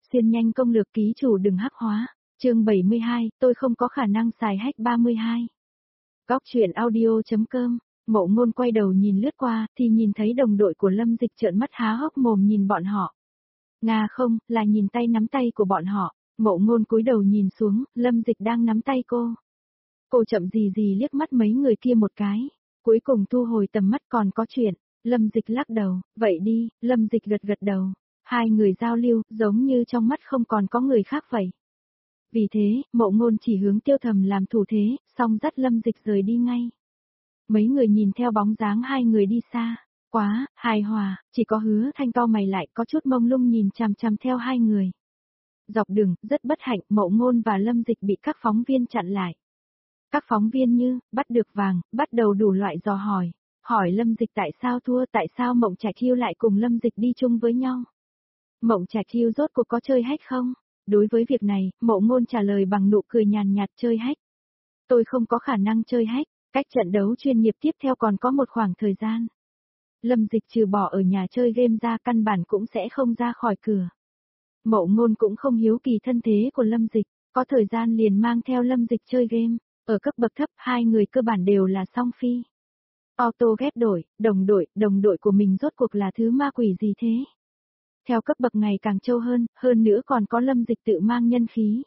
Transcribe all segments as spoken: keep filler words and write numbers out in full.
Xuyên nhanh công lược ký chủ đừng hắc hóa. Chương bảy mươi hai, tôi không có khả năng xài hack ba mươi hai. Góc truyện audio.com. Mộ Ngôn quay đầu nhìn lướt qua, thì nhìn thấy đồng đội của Lâm Dịch trợn mắt há hốc mồm nhìn bọn họ. Nga không, là nhìn tay nắm tay của bọn họ. Mộ Ngôn cúi đầu nhìn xuống, Lâm Dịch đang nắm tay cô. Cô chậm gì gì liếc mắt mấy người kia một cái, cuối cùng thu hồi tầm mắt còn có chuyện. Lâm Dịch lắc đầu, vậy đi. Lâm Dịch gật gật đầu. Hai người giao lưu, giống như trong mắt không còn có người khác vậy. Vì thế, Mộ Ngôn chỉ hướng Tiêu Thầm làm thủ thế, xong dắt Lâm Dịch rời đi ngay. Mấy người nhìn theo bóng dáng hai người đi xa, quá, hài hòa, chỉ có Hứa Thanh cau mày lại có chút mông lung nhìn chằm chằm theo hai người. Dọc đường, rất bất hạnh, Mộ Ngôn và Lâm Dịch bị các phóng viên chặn lại. Các phóng viên như, bắt được vàng, bắt đầu đủ loại dò hỏi, hỏi Lâm Dịch tại sao thua, tại sao Mộng Trạch Chiêu lại cùng Lâm Dịch đi chung với nhau. Mộng Trạch Chiêu rốt cuộc có chơi hack không? Đối với việc này, Mộ Ngôn trả lời bằng nụ cười nhàn nhạt chơi hack. Tôi không có khả năng chơi hack, cách trận đấu chuyên nghiệp tiếp theo còn có một khoảng thời gian. Lâm Dịch trừ bỏ ở nhà chơi game ra căn bản cũng sẽ không ra khỏi cửa. Mộ Ngôn cũng không hiếu kỳ thân thế của Lâm Dịch, có thời gian liền mang theo Lâm Dịch chơi game. Ở cấp bậc thấp, hai người cơ bản đều là song phi. Auto ghép đổi, đồng đội, đồng đội của mình rốt cuộc là thứ ma quỷ gì thế? Theo cấp bậc ngày càng trâu hơn, hơn nữa còn có Lâm Dịch tự mang nhân khí.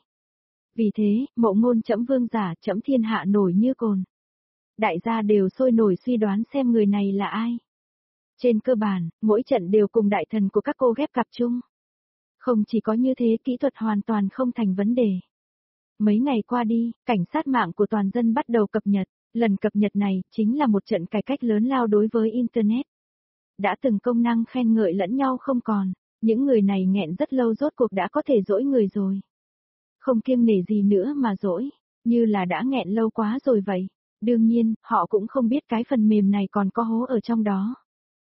Vì thế, Mộ Ngôn chẫm vương giả, chẫm thiên hạ nổi như cồn. Đại gia đều sôi nổi suy đoán xem người này là ai. Trên cơ bản, mỗi trận đều cùng đại thần của các cô ghép cặp chung. Không chỉ có như thế, kỹ thuật hoàn toàn không thành vấn đề. Mấy ngày qua đi, cảnh sát mạng của toàn dân bắt đầu cập nhật. Lần cập nhật này chính là một trận cải cách lớn lao đối với Internet. Đã từng công năng khen ngợi lẫn nhau không còn. Những người này nghẹn rất lâu rốt cuộc đã có thể dỗi người rồi. Không kiêng nể gì nữa mà dỗi, như là đã nghẹn lâu quá rồi vậy. Đương nhiên, họ cũng không biết cái phần mềm này còn có hố ở trong đó.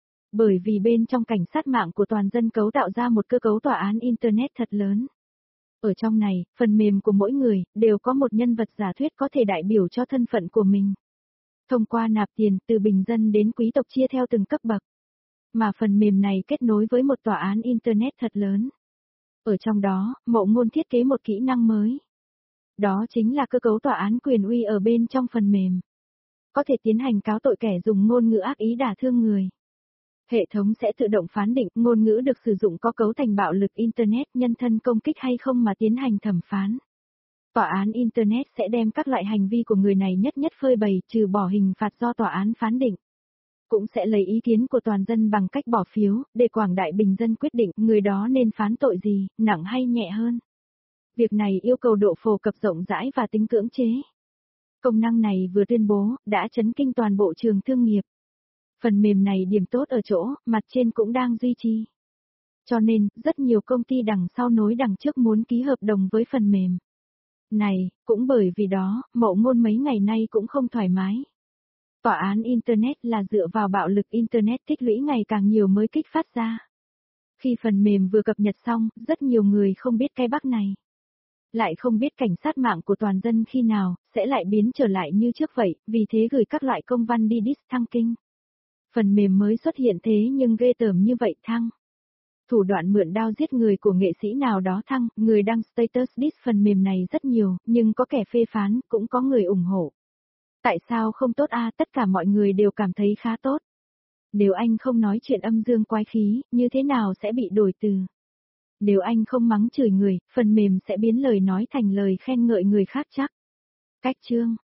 Bởi vì bên trong cảnh sát mạng của toàn dân cấu tạo ra một cơ cấu tòa án Internet thật lớn. Ở trong này, phần mềm của mỗi người, đều có một nhân vật giả thuyết có thể đại biểu cho thân phận của mình. Thông qua nạp tiền, từ bình dân đến quý tộc chia theo từng cấp bậc. Mà phần mềm này kết nối với một tòa án Internet thật lớn. Ở trong đó, Mộ Ngôn thiết kế một kỹ năng mới. Đó chính là cơ cấu tòa án quyền uy ở bên trong phần mềm. Có thể tiến hành cáo tội kẻ dùng ngôn ngữ ác ý đả thương người. Hệ thống sẽ tự động phán định ngôn ngữ được sử dụng có cấu thành bạo lực Internet, nhân thân công kích hay không mà tiến hành thẩm phán. Tòa án Internet sẽ đem các loại hành vi của người này nhất nhất phơi bày, trừ bỏ hình phạt do tòa án phán định. Cũng sẽ lấy ý kiến của toàn dân bằng cách bỏ phiếu, để quảng đại bình dân quyết định người đó nên phán tội gì, nặng hay nhẹ hơn. Việc này yêu cầu độ phổ cập rộng rãi và tính cưỡng chế. Công năng này vừa tuyên bố, đã chấn kinh toàn bộ trường thương nghiệp. Phần mềm này điểm tốt ở chỗ, mặt trên cũng đang duy trì. Cho nên, rất nhiều công ty đằng sau nối đằng trước muốn ký hợp đồng với phần mềm này, cũng bởi vì đó, Mộ Ngôn mấy ngày nay cũng không thoải mái. Tòa án Internet là dựa vào bạo lực Internet tích lũy ngày càng nhiều mới kích phát ra. Khi phần mềm vừa cập nhật xong, rất nhiều người không biết cái bug này. Lại không biết cảnh sát mạng của toàn dân khi nào, sẽ lại biến trở lại như trước vậy, vì thế gửi các loại công văn đi diss thăng kinh. Phần mềm mới xuất hiện thế nhưng ghê tởm như vậy thăng. Thủ đoạn mượn đao giết người của nghệ sĩ nào đó thăng, người đăng status diss phần mềm này rất nhiều, nhưng có kẻ phê phán, cũng có người ủng hộ. Tại sao không tốt a? Tất cả mọi người đều cảm thấy khá tốt. Nếu anh không nói chuyện âm dương quái khí, như thế nào sẽ bị đổi từ? Nếu anh không mắng chửi người, phần mềm sẽ biến lời nói thành lời khen ngợi người khác chắc. Cách chương,